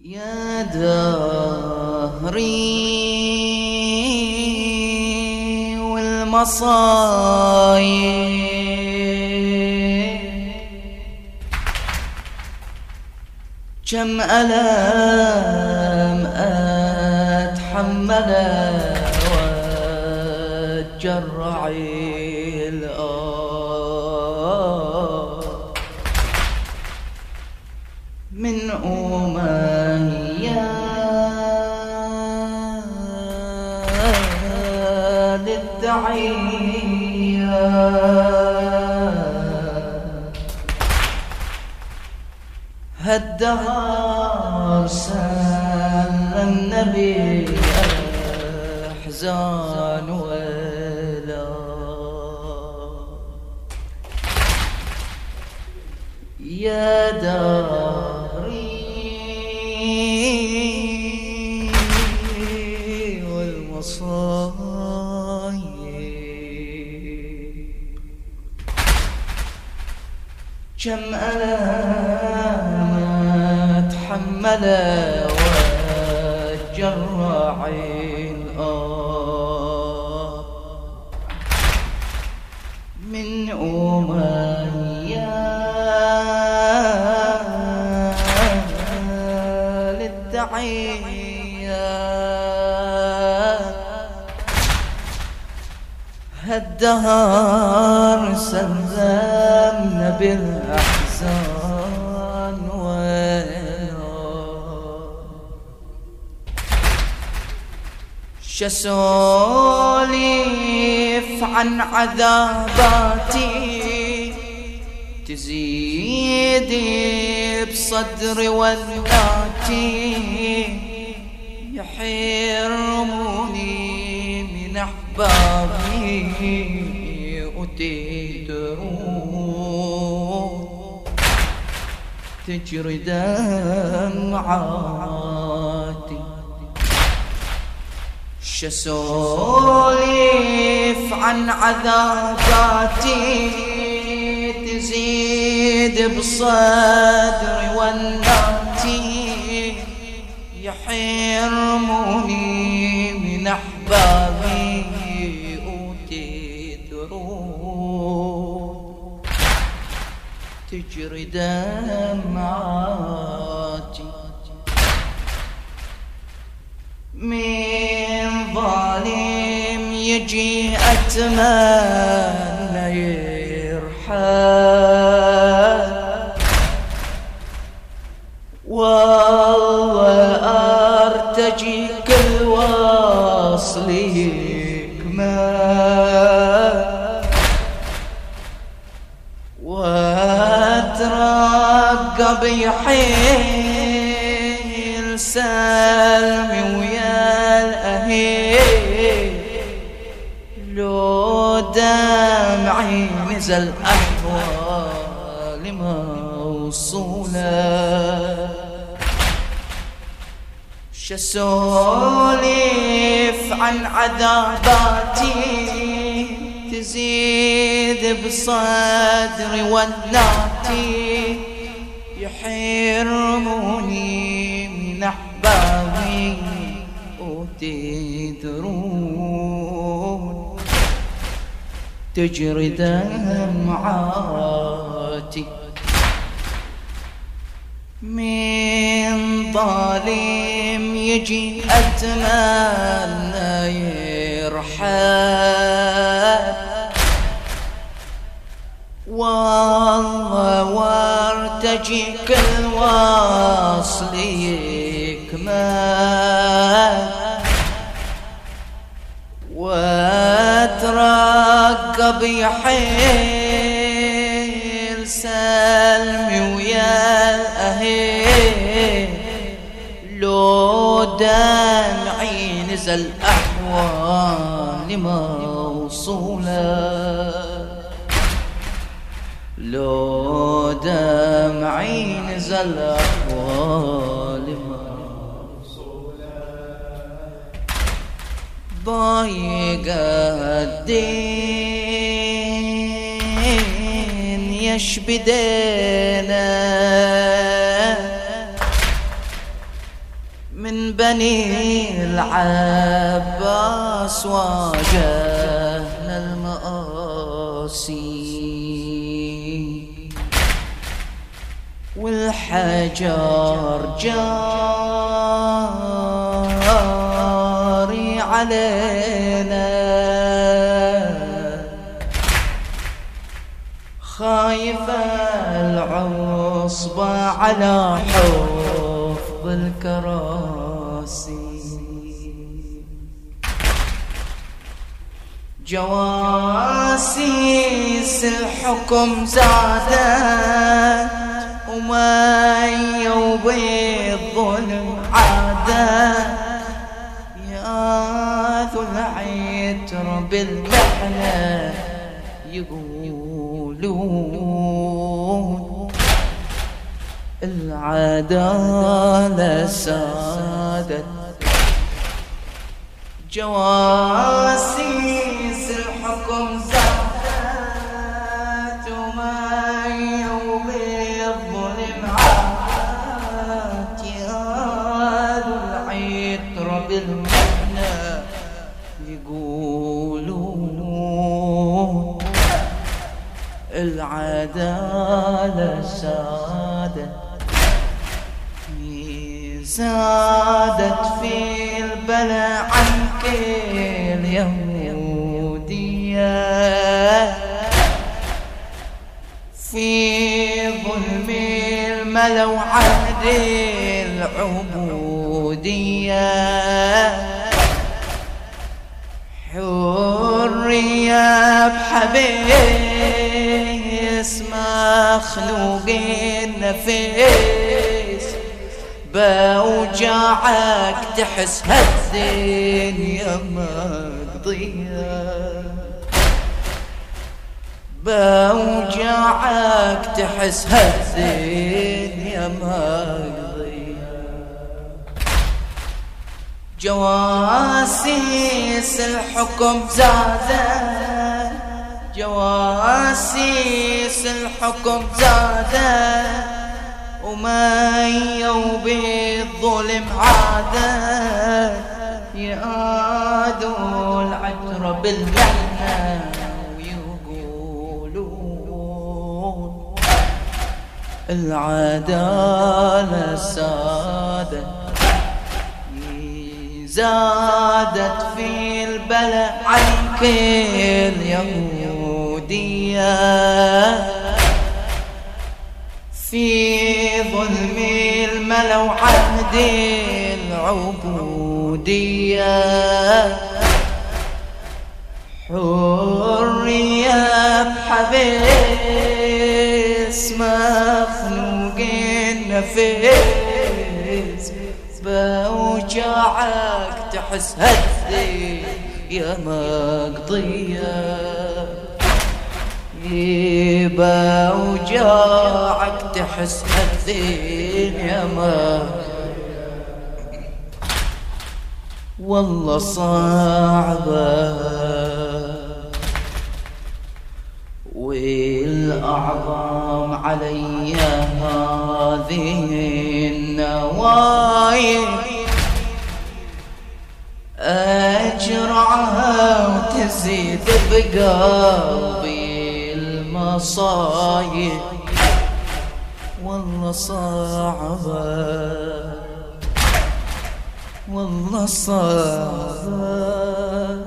يا دهري والمصايب كم ألم أتحمله وأتجرعي من أمية للدعية هالدهر سلمنا بأحزان ولا يا دهري والمصايب كم ألم أتحمله وأتجرعي من أمية للدعية هالدهر سلمنا بالأحزان شسولف عن عذاباتي تزيد بصدري والناتي يحرموني من أحبابي وتدرون تجري دمعاتي شسولف عن عذاباتي تزيد بصدري والناتي يحرموني من أحبابي وتدرون تجري دمعاتي من ظالم يجي أتمنى يرحل والله أرتجي كل وصل يكمل واترقب يحيل سلمي ويا الأهيل لو دمعي نزل أحوال موصولة شسولف عن عذاباتي تزيد بصدري والناتي يحرموني من أحبابي وتدرون تجري دمعاتي من ظالم يجي أتمنى يرحل والله وارتجي كل وصل يكمل واترقب يحيل سلمي ويا الأهيل لو دمعي نزل أحوالي موصولة لو دمعي نزل أحوالي موصولة ضايق الدين يشبدنا من بني العباس واجهنا المآسي والحجر جاري علينا خايفة العصبة على حفظ الكراسي جواسيس الحكم زادت ومية وبالظلم عادت يا ذو العتر بالمحنة يقولون العدالة سادت جواسيس الحكم زادت ومية وبالظلم عادت يا ذو العتر بالمحنة يقولون العدالة سادت زادت في البلاء عن كل يهودية في ظلم الملا وعهد العبودية حرية بحبيس مخلوق النفس بوجعك تحس هالدنيا مقضية بوجعك تحس هالدنيا مقضية جواسيس الحكم زادت جواسيس الحكم زادت ومية وبالظلم عادت يأذوا العتر باللعنة ويقولون العدالة سادت زادت في البلاء عن كل يهودية في ظلم الملا وعهد العبودية حرية بحبيس مخلوق النفس بوجعك تحس هالذي يا مقضية بوجعك تحس هالدنيا ما والله صعبة والأعظم علي هذه النوايب أجرعها وتزيد بقلبي المصايب والله صعبة والله صعبة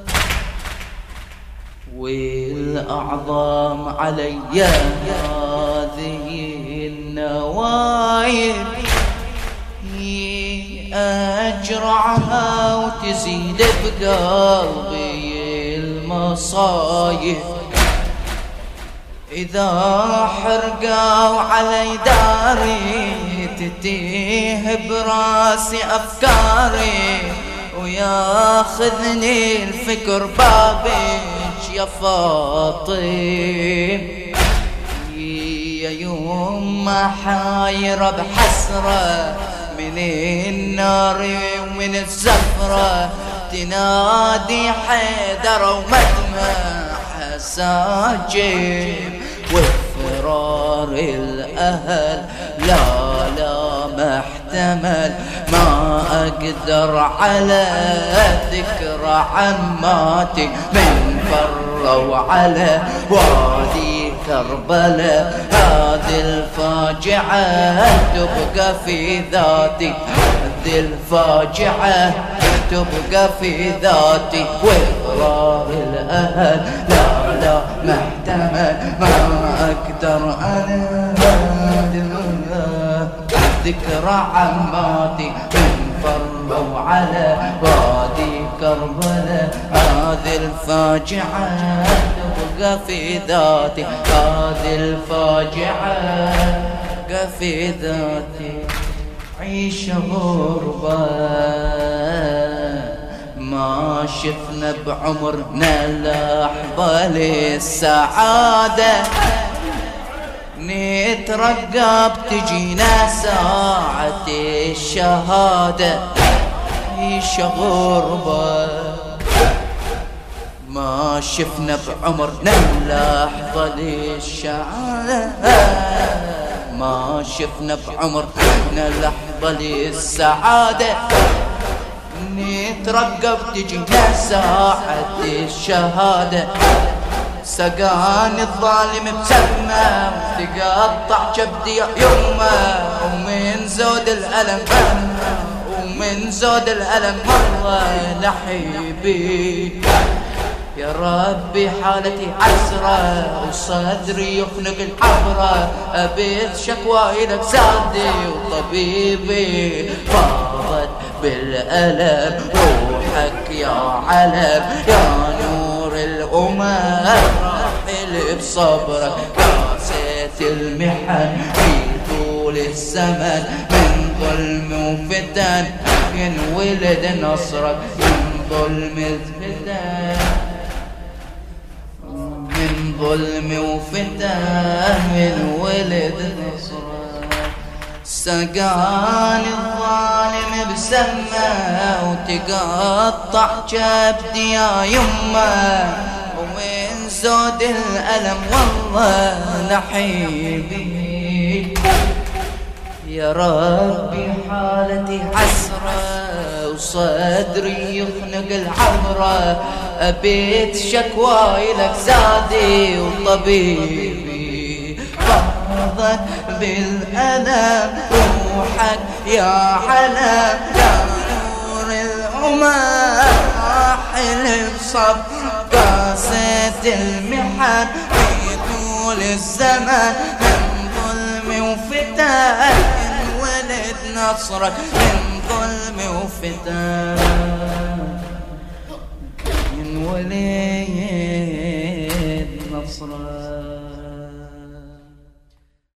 والأعظم علي هذه النوايب أجرعها وتزيد بقلبي المصايب إذا حرقوا علي داري تتيه براسي أفكاري وياخذني الفكر بابك يا فاطم يا يوم حايرة بحسرة من النار ومن الزفرة تنادي حيدر ومدمع ساجب وفرار الأهل لا محتمل، ما أقدر على ذكرى عماتي من فروا على وادي كربلاء. هذه الفاجعة تبقى في ذاتي، هذه الفاجعة تبقى في ذاتي، وإقرار الأهل لا لا محتمل، ما أقدر أنا ذكرى عماتي من فروا على وادي كربلاء. هذه الفاجعة تبقى في ذاتي، هذه الفاجعة تبقى في ذاتي. عيش غربة ما شفنا بعمرنا لحظة للسعادة، نترقب تجينا ساعة الشهادة. عيش غربة ما شفنا بعمرنا لحظة للسعادة، ما شفنا بعمرنا لحظة للسعادة، نترقب تجينا ساعة الشهادة. سقاني الظالم بسمه تقطع كبدي يمه، ومن زود الألم ومن زود الألم مرة لحيبي. يا ربي حالتي عسرة وصدري يخنق الحبرة، أبيت شكوى إلك سادي وطبيبي. فاضت بالألم روحك يا علم، يا نور الأمم راحل بصبرك. قاسيت المحن في طول الزمن، من ظلم وفتن ينولد نصرك، من ظلم الفتن من ظلم وفتن من ولد نصرك. سقاني الظالم بسمه وتقطع كبدي يا يمه، ومن زود الألم والله نحيبي. يا ربي حالتي عسرة وصدري يخنق العبرة، أبيت شكوى إلك زادي وطبيبي. فاضت بالألم روحك يا علم، يا نور الأمم راحل بصبر. قاسيت المحن في طول الزمن، من ظلم وفتن ولد نصرك، من ظلم وفتن ولد نصرك.